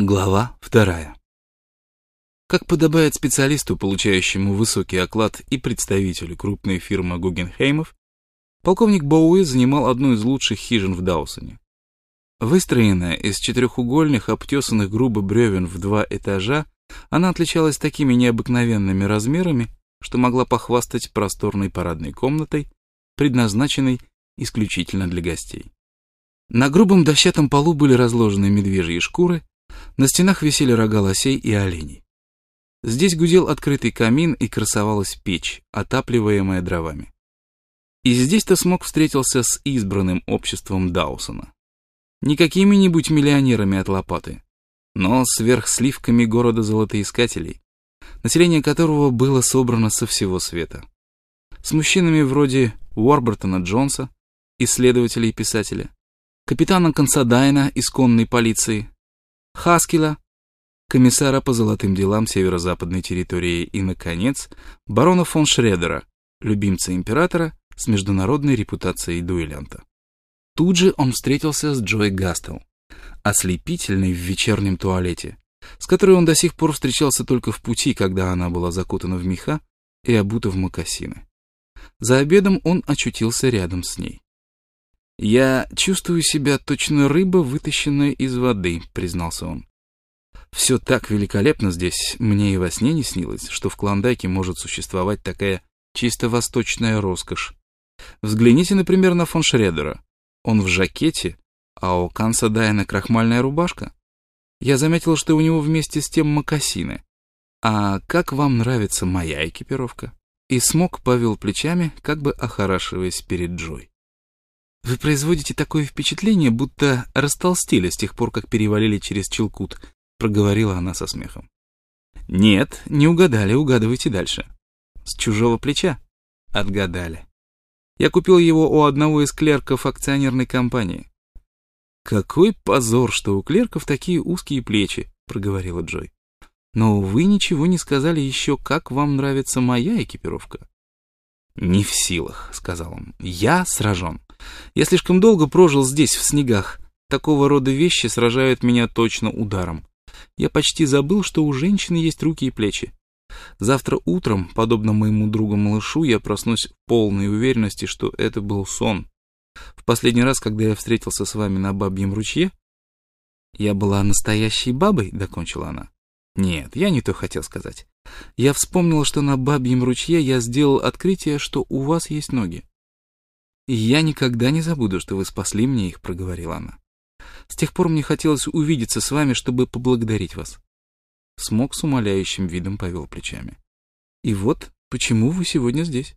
Глава 2. Как подобает специалисту, получающему высокий оклад и представителю крупной фирмы Гугенхеймов, полковник Боуи занимал одну из лучших хижин в Даусоне. Выстроенная из четырехугольных, обтесанных грубо бревен в 2 этажа, она отличалась такими необыкновенными размерами, что могла похвастать просторной парадной комнатой, предназначенной исключительно для гостей. На грубом дощатом полу были разложены медвежьи шкуры, на стенах висели рога лосей и оленей. Здесь гудел открытый камин и красовалась печь, отапливаемая дровами. И здесь-то Смок встретился с избранным обществом Даусона. Не какими-нибудь миллионерами от лопаты, но сверхсливками города золотоискателей, население которого было собрано со всего света. С мужчинами вроде Уорбертона Джонса, исследователя и писателя, капитана Консадайна из конной полиции, Хаскила, комиссара по золотым делам северо-западной территории и, наконец, барона фон Шредера, любимца императора с международной репутацией дуэлянта. Тут же он встретился с Джой Гастел, ослепительной в вечернем туалете, с которой он до сих пор встречался только в пути, когда она была закутана в меха и обута в мокасины. За обедом он очутился рядом с ней. «Я чувствую себя точно рыба, вытащенная из воды», — признался он. «Все так великолепно здесь, мне и во сне не снилось, что в Клондайке может существовать такая чисто восточная роскошь. Взгляните, например, на фон Шредера. Он в жакете, а у Консадайна крахмальная рубашка. Я заметил, что у него вместе с тем мокасины. А как вам нравится моя экипировка?» И Смок повел плечами, как бы охорашиваясь перед Джой. «Вы производите такое впечатление, будто растолстели с тех пор, как перевалили через Чилкут», — проговорила она со смехом. «Нет, не угадали, угадывайте дальше». «С чужого плеча?» «Отгадали. Я купил его у одного из клерков акционерной компании». «Какой позор, что у клерков такие узкие плечи», — проговорила Джой. «Но вы ничего не сказали еще, как вам нравится моя экипировка». «Не в силах», — сказал он. «Я сражен. Я слишком долго прожил здесь, в снегах. Такого рода вещи сражают меня точно ударом. Я почти забыл, что у женщины есть руки и плечи. Завтра утром, подобно моему другу-малышу, я проснусь в полной уверенности, что это был сон. В последний раз, когда я встретился с вами на Бабьем ручье...» «Я была настоящей бабой?» — докончила она. «Нет, я не то хотел сказать. Я вспомнил, что на Бабьем ручье я сделал открытие, что у вас есть ноги. И я никогда не забуду, что вы спасли мне их», — проговорила она. «С тех пор мне хотелось увидеться с вами, чтобы поблагодарить вас». Смок с умоляющим видом повел плечами. «И вот почему вы сегодня здесь.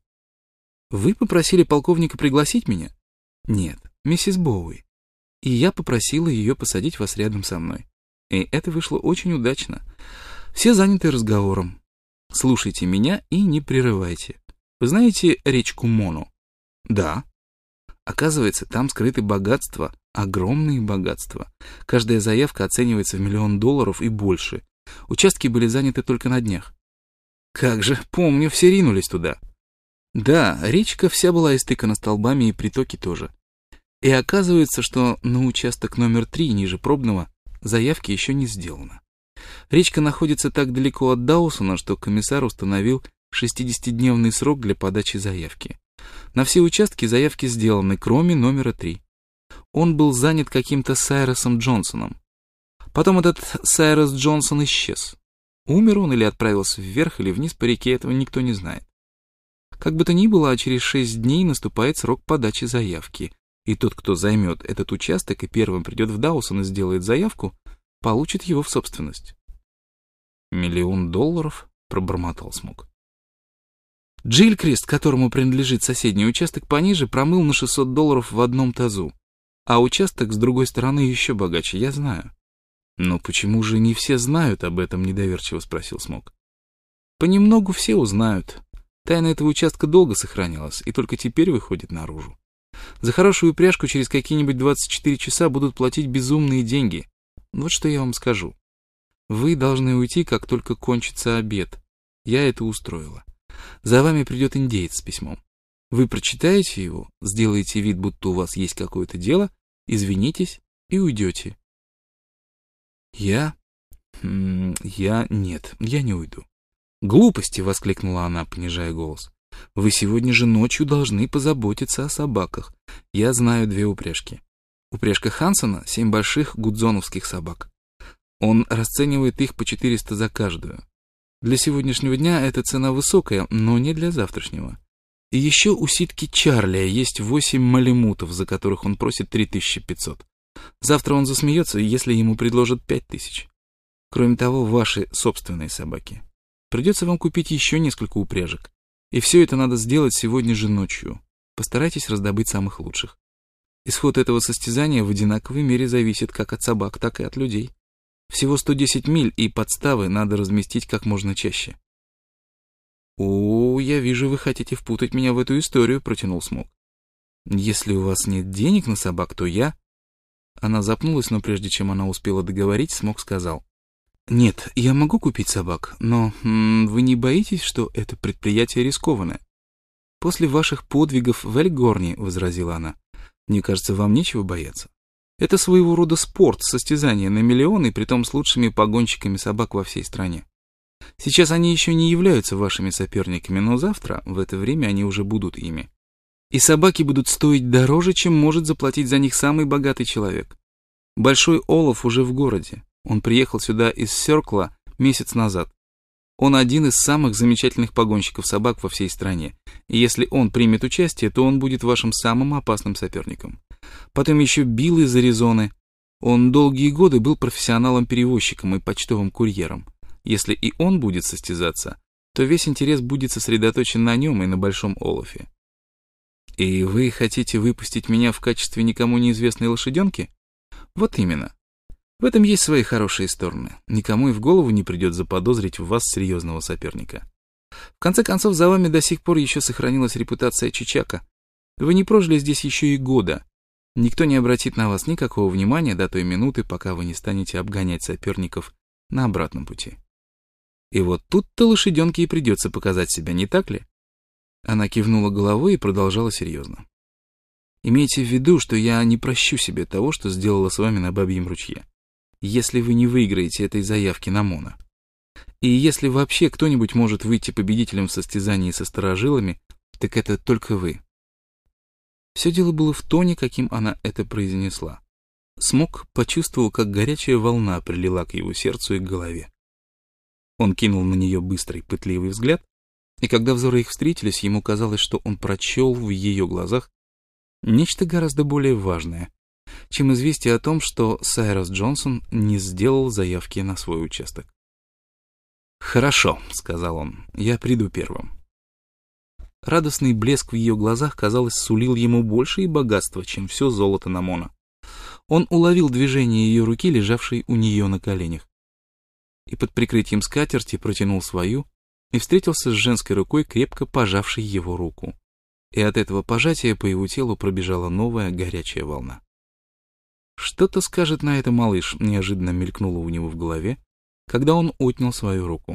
Вы попросили полковника пригласить меня?» «Нет, миссис Боуи. И я попросила ее посадить вас рядом со мной. И это вышло очень удачно. Все заняты разговором. Слушайте меня и не прерывайте. Вы знаете речку Мону?» «Да». «Оказывается, там скрыты богатства, огромные богатства. Каждая заявка оценивается в $1 миллион и больше. Участки были заняты только на днях». «Как же, помню, все ринулись туда». «Да, речка вся была истыкана столбами и притоки тоже. И оказывается, что на участок номер 3 ниже пробного заявки еще не сделано. Речка находится так далеко от Даусона, что комиссар установил 60-дневный срок для подачи заявки. На все участки заявки сделаны, кроме номера 3. Он был занят каким-то Сайросом Джонсоном. Потом этот Сайрос Джонсон исчез. Умер он или отправился вверх или вниз по реке, этого никто не знает. Как бы то ни было, а через 6 дней наступает срок подачи заявки. И тот, кто займет этот участок и первым придет в Даусон и сделает заявку, получит его в собственность. $1 миллион, пробормотал Смок. Джиллькрест, которому принадлежит соседний участок пониже, промыл на $600 в одном тазу. А участок с другой стороны еще богаче, я знаю. «Но почему же не все знают об этом?» — недоверчиво спросил Смок. «Понемногу все узнают. Тайна этого участка долго сохранялась и только теперь выходит наружу. За хорошую упряжку через какие-нибудь 24 часа будут платить безумные деньги. Вот что я вам скажу. Вы должны уйти, как только кончится обед. Я это устроила. За вами придет индеец с письмом. Вы прочитаете его, сделаете вид, будто у вас есть какое-то дело, извинитесь и уйдете». «Я Нет, я не уйду. «Глупости!» — воскликнула она, понижая голос. «Вы сегодня же ночью должны позаботиться о собаках. Я знаю 2 упряжки. Упряжка Хансона — 7 больших гудзоновских собак. Он расценивает их по 400 за каждую. Для сегодняшнего дня эта цена высокая, но не для завтрашнего. И еще у ситки Чарли есть 8 малемутов, за которых он просит 3500. Завтра он засмеется, если ему предложат 5000. Кроме того, ваши собственные собаки. Придется вам купить еще несколько упряжек. И все это надо сделать сегодня же ночью. Постарайтесь раздобыть самых лучших. Исход этого состязания в одинаковой мере зависит как от собак, так и от людей. Всего 110 миль, и подставы надо разместить как можно чаще». «О, я вижу, вы хотите впутать меня в эту историю», — протянул Смок. «Если у вас нет денег на собак, то я...» Она запнулась, но прежде чем она успела договорить, Смок сказал: «Нет, я могу купить собак, но вы не боитесь, что это предприятие рискованное? После ваших подвигов в Эльгорне, — возразила она, — мне кажется, вам нечего бояться. Это своего рода спорт, состязание на миллионы, притом с лучшими погонщиками собак во всей стране. Сейчас они еще не являются вашими соперниками, но завтра, в это время, они уже будут ими. И собаки будут стоить дороже, чем может заплатить за них самый богатый человек. Большой Олаф уже в городе. Он приехал сюда из Сёркла месяц назад. Он один из самых замечательных погонщиков собак во всей стране. И если он примет участие, то он будет вашим самым опасным соперником. Потом еще Билл из Аризоны. Он долгие годы был профессионалом-перевозчиком и почтовым курьером. Если и он будет состязаться, то весь интерес будет сосредоточен на нем и на Большом Олафе. И вы хотите выпустить меня в качестве никому неизвестной лошаденки? Вот именно. В этом есть свои хорошие стороны. Никому и в голову не придет заподозрить в вас серьезного соперника. В конце концов, за вами до сих пор еще сохранилась репутация Чичака. Вы не прожили здесь еще и года. Никто не обратит на вас никакого внимания до той минуты, пока вы не станете обгонять соперников на обратном пути. И вот тут-то лошаденке и придется показать себя, не так ли? Она кивнула головой и продолжала серьезно. Имейте в виду, что я не прощу себе того, что сделала с вами на Бабьем ручье, если вы не выиграете этой заявки на Моно. И если вообще кто-нибудь может выйти победителем в состязании со старожилами, так это только вы. Все дело было в тоне, каким она это произнесла. Смок почувствовал, как горячая волна прилила к его сердцу и к голове. Он кинул на нее быстрый, пытливый взгляд, и когда взоры их встретились, ему казалось, что он прочел в ее глазах нечто гораздо более важное, чем известие о том, что Сайрус Джонсон не сделал заявки на свой участок. «Хорошо», — сказал он, — «я приду первым». Радостный блеск в ее глазах, казалось, сулил ему больше и богатства, чем все золото на Моно. Он уловил движение ее руки, лежавшей у нее на коленях, и под прикрытием скатерти протянул свою и встретился с женской рукой, крепко пожавшей его руку. И от этого пожатия по его телу пробежала новая горячая волна. «Что-то скажет на это малыш», — неожиданно мелькнуло у него в голове, когда он отнял свою руку.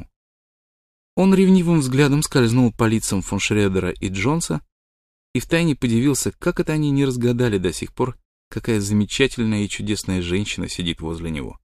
Он ревнивым взглядом скользнул по лицам фон Шредера и Джонса и втайне подивился, как это они не разгадали до сих пор, какая замечательная и чудесная женщина сидит возле него.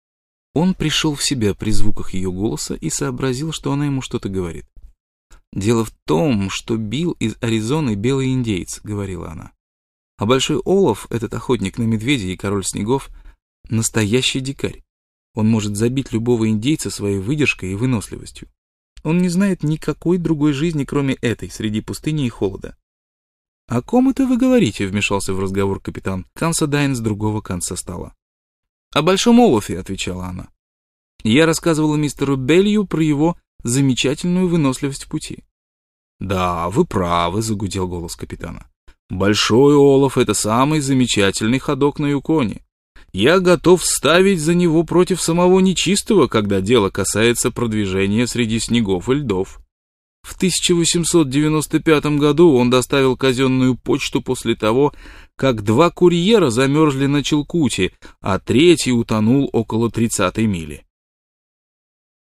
Он пришел в себя при звуках ее голоса и сообразил, что она ему что-то говорит. «Дело в том, что Билл из Аризоны белый индеец», — говорила она. «А Большой Олаф, этот охотник на медведей и король снегов, настоящий дикарь. Он может забить любого индейца своей выдержкой и выносливостью. Он не знает никакой другой жизни, кроме этой, среди пустыни и холода». «О ком это вы говорите?» — вмешался в разговор капитан Консидайн с другого конца стола. «О Большом Олафе», — отвечала она. «Я рассказывала мистеру Белью про его замечательную выносливость в пути». «Да, вы правы», — загудел голос капитана. «Большой Олаф — это самый замечательный ходок на Юконе. Я готов ставить за него против самого нечистого, когда дело касается продвижения среди снегов и льдов. В 1895 году он доставил казенную почту после того, как 2 курьера замерзли на Чилкуте, а 3-й утонул около 30-й мили.